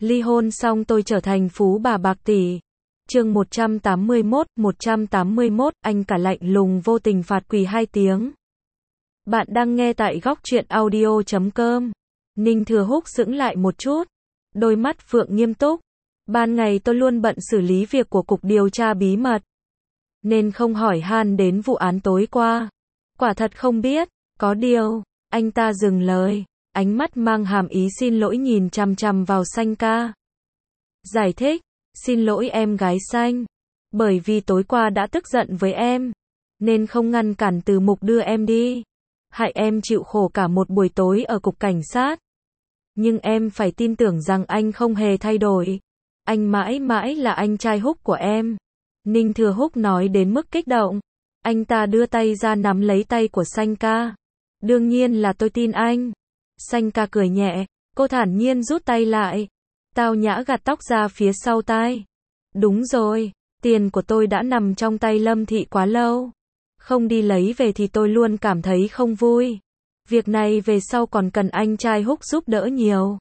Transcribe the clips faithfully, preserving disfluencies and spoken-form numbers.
Ly hôn xong tôi trở thành phú bà bạc tỷ. Chương một trăm tám mươi mốt, một trăm tám mươi mốt, anh cả lạnh lùng vô tình phạt quỳ hai tiếng. Bạn đang nghe tại góc truyện audio chấm com. Ninh Thừa Húc sững lại một chút, đôi mắt phượng nghiêm túc. Ban ngày tôi luôn bận xử lý việc của cục điều tra bí mật, nên không hỏi han đến vụ án tối qua. Quả thật không biết, có điều, anh ta dừng lời, ánh mắt mang hàm ý xin lỗi nhìn chằm chằm vào Xanh ca. Giải thích, xin lỗi em gái Xanh, bởi vì tối qua đã tức giận với em, nên không ngăn cản Từ Mục đưa em đi, hại em chịu khổ cả một buổi tối ở cục cảnh sát. Nhưng em phải tin tưởng rằng anh không hề thay đổi. Anh mãi mãi là anh trai Húc của em. Ninh Thừa Húc nói đến mức kích động. Anh ta đưa tay ra nắm lấy tay của Xanh ca. Đương nhiên là tôi tin anh. Xanh ca cười nhẹ, cô thản nhiên rút tay lại. Tao nhã gạt tóc ra phía sau tai. Đúng rồi, tiền của tôi đã nằm trong tay Lâm Thị quá lâu. Không đi lấy về thì tôi luôn cảm thấy không vui. Việc này về sau còn cần anh trai Húc giúp đỡ nhiều.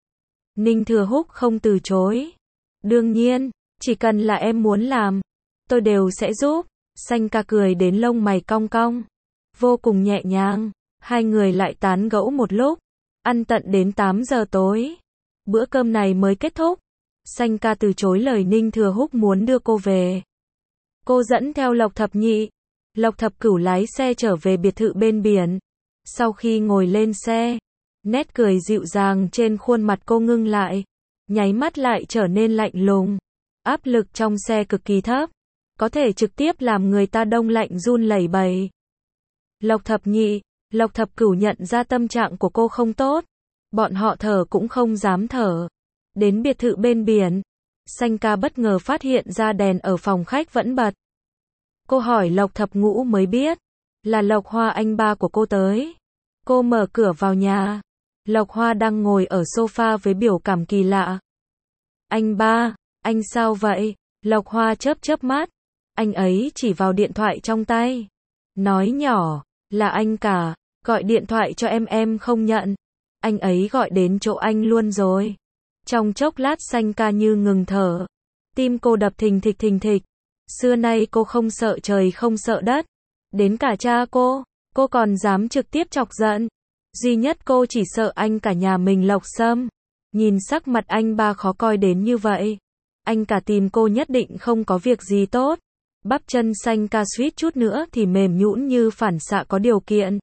Ninh Thừa Húc không từ chối. Đương nhiên, chỉ cần là em muốn làm, tôi đều sẽ giúp. Xanh ca cười đến lông mày cong cong, vô cùng nhẹ nhàng. Hai người lại tán gẫu một lúc, ăn tận đến tám giờ tối. Bữa cơm này mới kết thúc. Xanh ca từ chối lời Ninh Thừa Húc muốn đưa cô về. Cô dẫn theo Lộc Thập Nhị. Lộc Thập Cửu lái xe trở về biệt thự bên biển. Sau khi ngồi lên xe, nét cười dịu dàng trên khuôn mặt cô ngưng lại, nháy mắt lại trở nên lạnh lùng. Áp lực trong xe cực kỳ thấp, có thể trực tiếp làm người ta đông lạnh run lẩy bẩy. Lộc Thập Nhị, Lộc Thập Cửu nhận ra tâm trạng của cô không tốt, bọn họ thở cũng không dám thở. Đến biệt thự bên biển, Xanh ca bất ngờ phát hiện ra đèn ở phòng khách vẫn bật. Cô hỏi Lộc Thập Ngũ mới biết, là Lộc Hoa anh ba của cô tới. Cô mở cửa vào nhà, Lộc Hoa đang ngồi ở sofa với biểu cảm kỳ lạ. Anh ba, anh sao vậy? Lộc Hoa chớp chớp mắt, anh ấy chỉ vào điện thoại trong tay, nói nhỏ, là anh cả, gọi điện thoại cho em em không nhận. Anh ấy gọi đến chỗ anh luôn rồi. Trong chốc lát Xanh ca như ngừng thở, tim cô đập thình thịch thình thịch. Xưa nay cô không sợ trời không sợ đất, đến cả cha cô, cô còn dám trực tiếp chọc giận. Duy nhất cô chỉ sợ anh cả nhà mình Lộc Sâm. Nhìn sắc mặt anh ba khó coi đến như vậy, anh cả tìm cô nhất định không có việc gì tốt. Bắp chân Xanh ca suýt chút nữa thì mềm nhũn như phản xạ có điều kiện.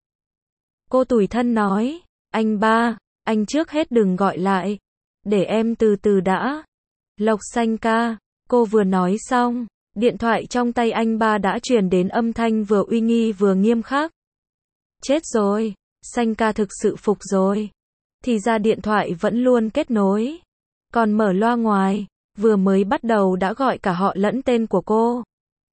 Cô tủi thân nói, anh ba, anh trước hết đừng gọi lại, để em từ từ đã. Lộc Xanh ca, cô vừa nói xong, điện thoại trong tay anh ba đã truyền đến âm thanh vừa uy nghi vừa nghiêm khắc. Chết rồi, Xanh ca thực sự phục rồi. Thì ra điện thoại vẫn luôn kết nối, còn mở loa ngoài, vừa mới bắt đầu đã gọi cả họ lẫn tên của cô.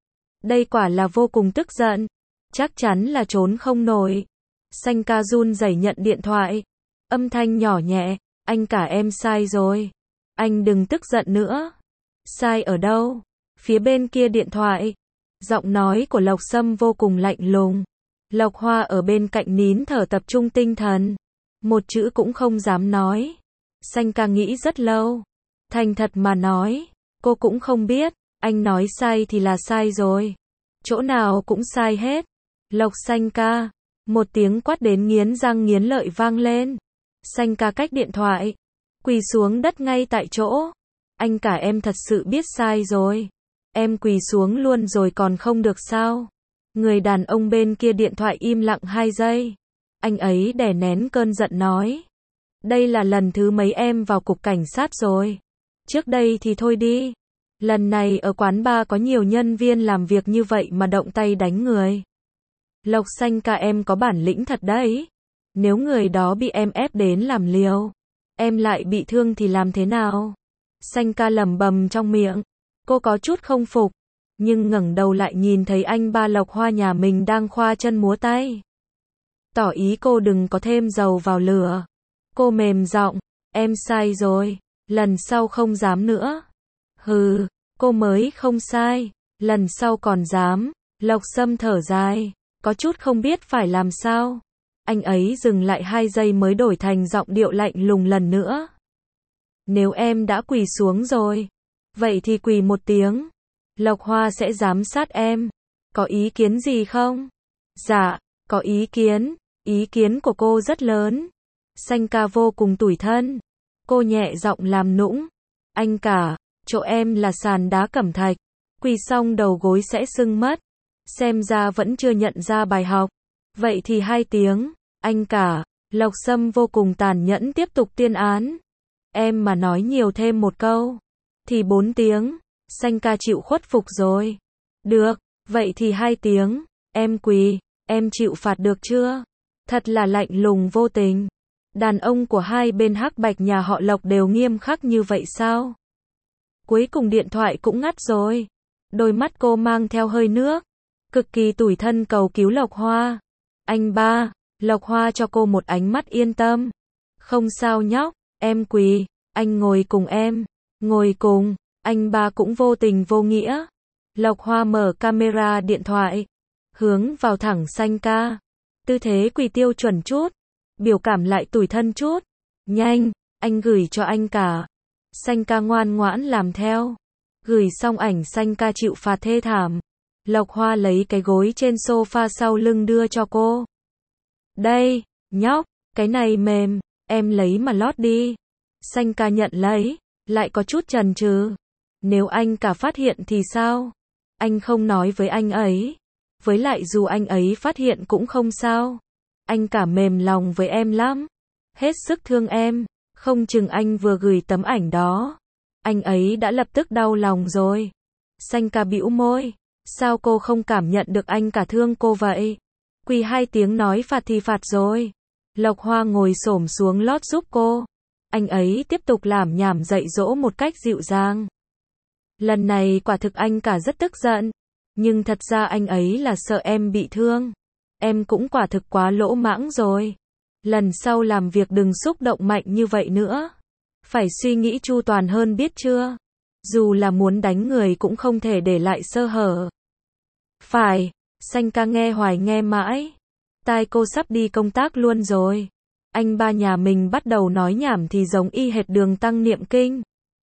Đây quả là vô cùng tức giận, chắc chắn là trốn không nổi. Xanh ca run rẩy nhận điện thoại, âm thanh nhỏ nhẹ, anh cả em sai rồi, anh đừng tức giận nữa. Sai ở đâu? Phía bên kia điện thoại, giọng nói của Lộc Sâm vô cùng lạnh lùng. Lộc Hoa ở bên cạnh nín thở tập trung tinh thần, một chữ cũng không dám nói. Xanh ca nghĩ rất lâu, thành thật mà nói, cô cũng không biết, anh nói sai thì là sai rồi, chỗ nào cũng sai hết. Lộc Xanh ca, một tiếng quát đến nghiến răng nghiến lợi vang lên. Xanh ca cách điện thoại, quỳ xuống đất ngay tại chỗ. Anh cả em thật sự biết sai rồi, em quỳ xuống luôn rồi còn không được sao? Người đàn ông bên kia điện thoại im lặng hai giây. Anh ấy đè nén cơn giận nói, đây là lần thứ mấy em vào cục cảnh sát rồi? Trước đây thì thôi đi, lần này ở quán bar có nhiều nhân viên làm việc như vậy mà động tay đánh người. Lộc Xanh ca em có bản lĩnh thật đấy. Nếu người đó bị em ép đến làm liều, em lại bị thương thì làm thế nào? Xanh ca lẩm bẩm trong miệng, cô có chút không phục, nhưng ngẩng đầu lại nhìn thấy anh ba Lộc Hoa nhà mình đang khoa chân múa tay, tỏ ý cô đừng có thêm dầu vào lửa. Cô mềm giọng, em sai rồi, lần sau không dám nữa. Hừ, cô mới không sai, lần sau còn dám. Lộc Sâm thở dài, có chút không biết phải làm sao. Anh ấy dừng lại hai giây mới đổi thành giọng điệu lạnh lùng lần nữa. Nếu em đã quỳ xuống rồi, vậy thì quỳ một tiếng. Lộc Hoa sẽ giám sát em. Có ý kiến gì không? Dạ, có ý kiến. Ý kiến của cô rất lớn. Xanh ca vô cùng tủi thân. Cô nhẹ giọng làm nũng. Anh cả, chỗ em là sàn đá cẩm thạch. Quỳ xong đầu gối sẽ sưng mất. Xem ra vẫn chưa nhận ra bài học. Vậy thì hai tiếng. Anh cả, Lộc Sâm vô cùng tàn nhẫn tiếp tục tuyên án. Em mà nói nhiều thêm một câu, thì bốn tiếng. Xanh ca chịu khuất phục rồi. Được, vậy thì hai tiếng. Em quỳ, em chịu phạt được chưa? Thật là lạnh lùng vô tình. Đàn ông của hai bên hắc bạch nhà họ Lộc đều nghiêm khắc như vậy sao? Cuối cùng điện thoại cũng ngắt rồi. Đôi mắt cô mang theo hơi nước. Cực kỳ tủi thân cầu cứu Lộc Hoa. Anh ba, Lộc Hoa cho cô một ánh mắt yên tâm. Không sao nhóc, em quỳ, anh ngồi cùng em. Ngồi cùng, anh ba cũng vô tình vô nghĩa. Lộc Hoa mở camera điện thoại, hướng vào thẳng Xanh ca. Tư thế quỳ tiêu chuẩn chút, biểu cảm lại tủi thân chút. Nhanh, anh gửi cho anh cả. Xanh ca ngoan ngoãn làm theo. Gửi xong ảnh Xanh ca chịu phạt thê thảm. Lộc Hoa lấy cái gối trên sofa sau lưng đưa cho cô. Đây, nhóc, cái này mềm, em lấy mà lót đi. Xanh ca nhận lấy, lại có chút chần chừ. Nếu anh cả phát hiện thì sao? Anh không nói với anh ấy. Với lại dù anh ấy phát hiện cũng không sao. Anh cả mềm lòng với em lắm. Hết sức thương em. Không chừng anh vừa gửi tấm ảnh đó, anh ấy đã lập tức đau lòng rồi. Xanh ca bĩu môi. Sao cô không cảm nhận được anh cả thương cô vậy? Quỳ hai tiếng nói phạt thì phạt rồi. Lộc Hoa ngồi xổm xuống lót giúp cô. Anh ấy tiếp tục làm nhảm dạy dỗ một cách dịu dàng. Lần này quả thực anh cả rất tức giận. Nhưng thật ra anh ấy là sợ em bị thương. Em cũng quả thực quá lỗ mãng rồi. Lần sau làm việc đừng xúc động mạnh như vậy nữa. Phải suy nghĩ chu toàn hơn biết chưa? Dù là muốn đánh người cũng không thể để lại sơ hở. Phải, Xanh ca nghe hoài nghe mãi. Tai cô sắp đi công tác luôn rồi. Anh ba nhà mình bắt đầu nói nhảm thì giống y hệt Đường Tăng niệm kinh.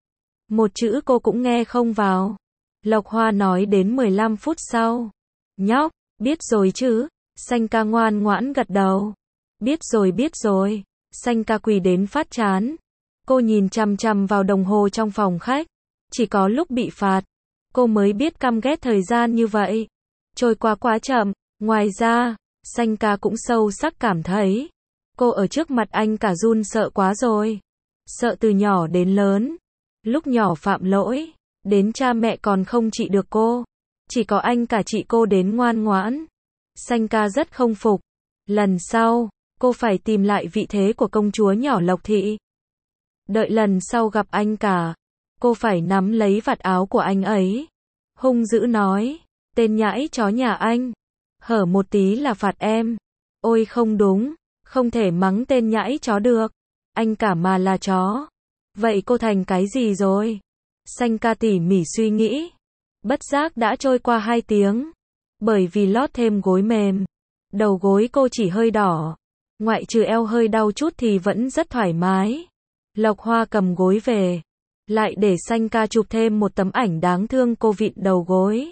Một chữ cô cũng nghe không vào. Lộc Hoa nói đến mười lăm phút sau. Nhóc, biết rồi chứ? Xanh ca ngoan ngoãn gật đầu. Biết rồi biết rồi. Xanh ca quỳ đến phát chán. Cô nhìn chằm chằm vào đồng hồ trong phòng khách. Chỉ có lúc bị phạt, cô mới biết căm ghét thời gian như vậy. Trôi qua quá chậm. Ngoài ra, Xanh ca cũng sâu sắc cảm thấy cô ở trước mặt anh cả run sợ quá rồi. Sợ từ nhỏ đến lớn. Lúc nhỏ phạm lỗi, đến cha mẹ còn không trị được cô. Chỉ có anh cả trị cô đến ngoan ngoãn. Xanh ca rất không phục. Lần sau, cô phải tìm lại vị thế của công chúa nhỏ Lộc Thị. Đợi lần sau gặp anh cả, cô phải nắm lấy vạt áo của anh ấy. Hung dữ nói, tên nhãi chó nhà anh, hở một tí là phạt em. Ôi không đúng, không thể mắng tên nhãi chó được. Anh cả mà là chó. Vậy cô thành cái gì rồi? Xanh ca tỉ mỉ suy nghĩ. Bất giác đã trôi qua hai tiếng. Bởi vì lót thêm gối mềm, đầu gối cô chỉ hơi đỏ. Ngoại trừ eo hơi đau chút thì vẫn rất thoải mái. Lộc Hoa cầm gối về. Lại để Xanh ca chụp thêm một tấm ảnh đáng thương cô vịn đầu gối.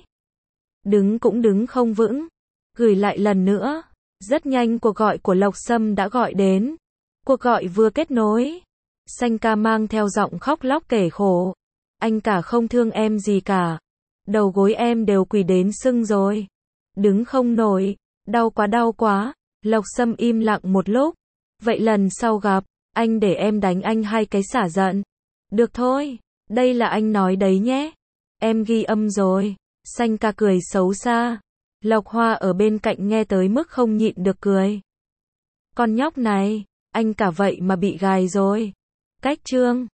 Đứng cũng đứng không vững. Gửi lại lần nữa. Rất nhanh cuộc gọi của Lộc Sâm đã gọi đến. Cuộc gọi vừa kết nối. Xanh ca mang theo giọng khóc lóc kể khổ. Anh cả không thương em gì cả. Đầu gối em đều quỳ đến sưng rồi. Đứng không nổi. Đau quá đau quá. Lộc Sâm im lặng một lúc. Vậy lần sau gặp, anh để em đánh anh hai cái xả giận. Được thôi. Đây là anh nói đấy nhé. Em ghi âm rồi. Xanh ca cười xấu xa. Lộc Hoa ở bên cạnh nghe tới mức không nhịn được cười. Con nhóc này, anh cả vậy mà bị gài rồi. Cách chương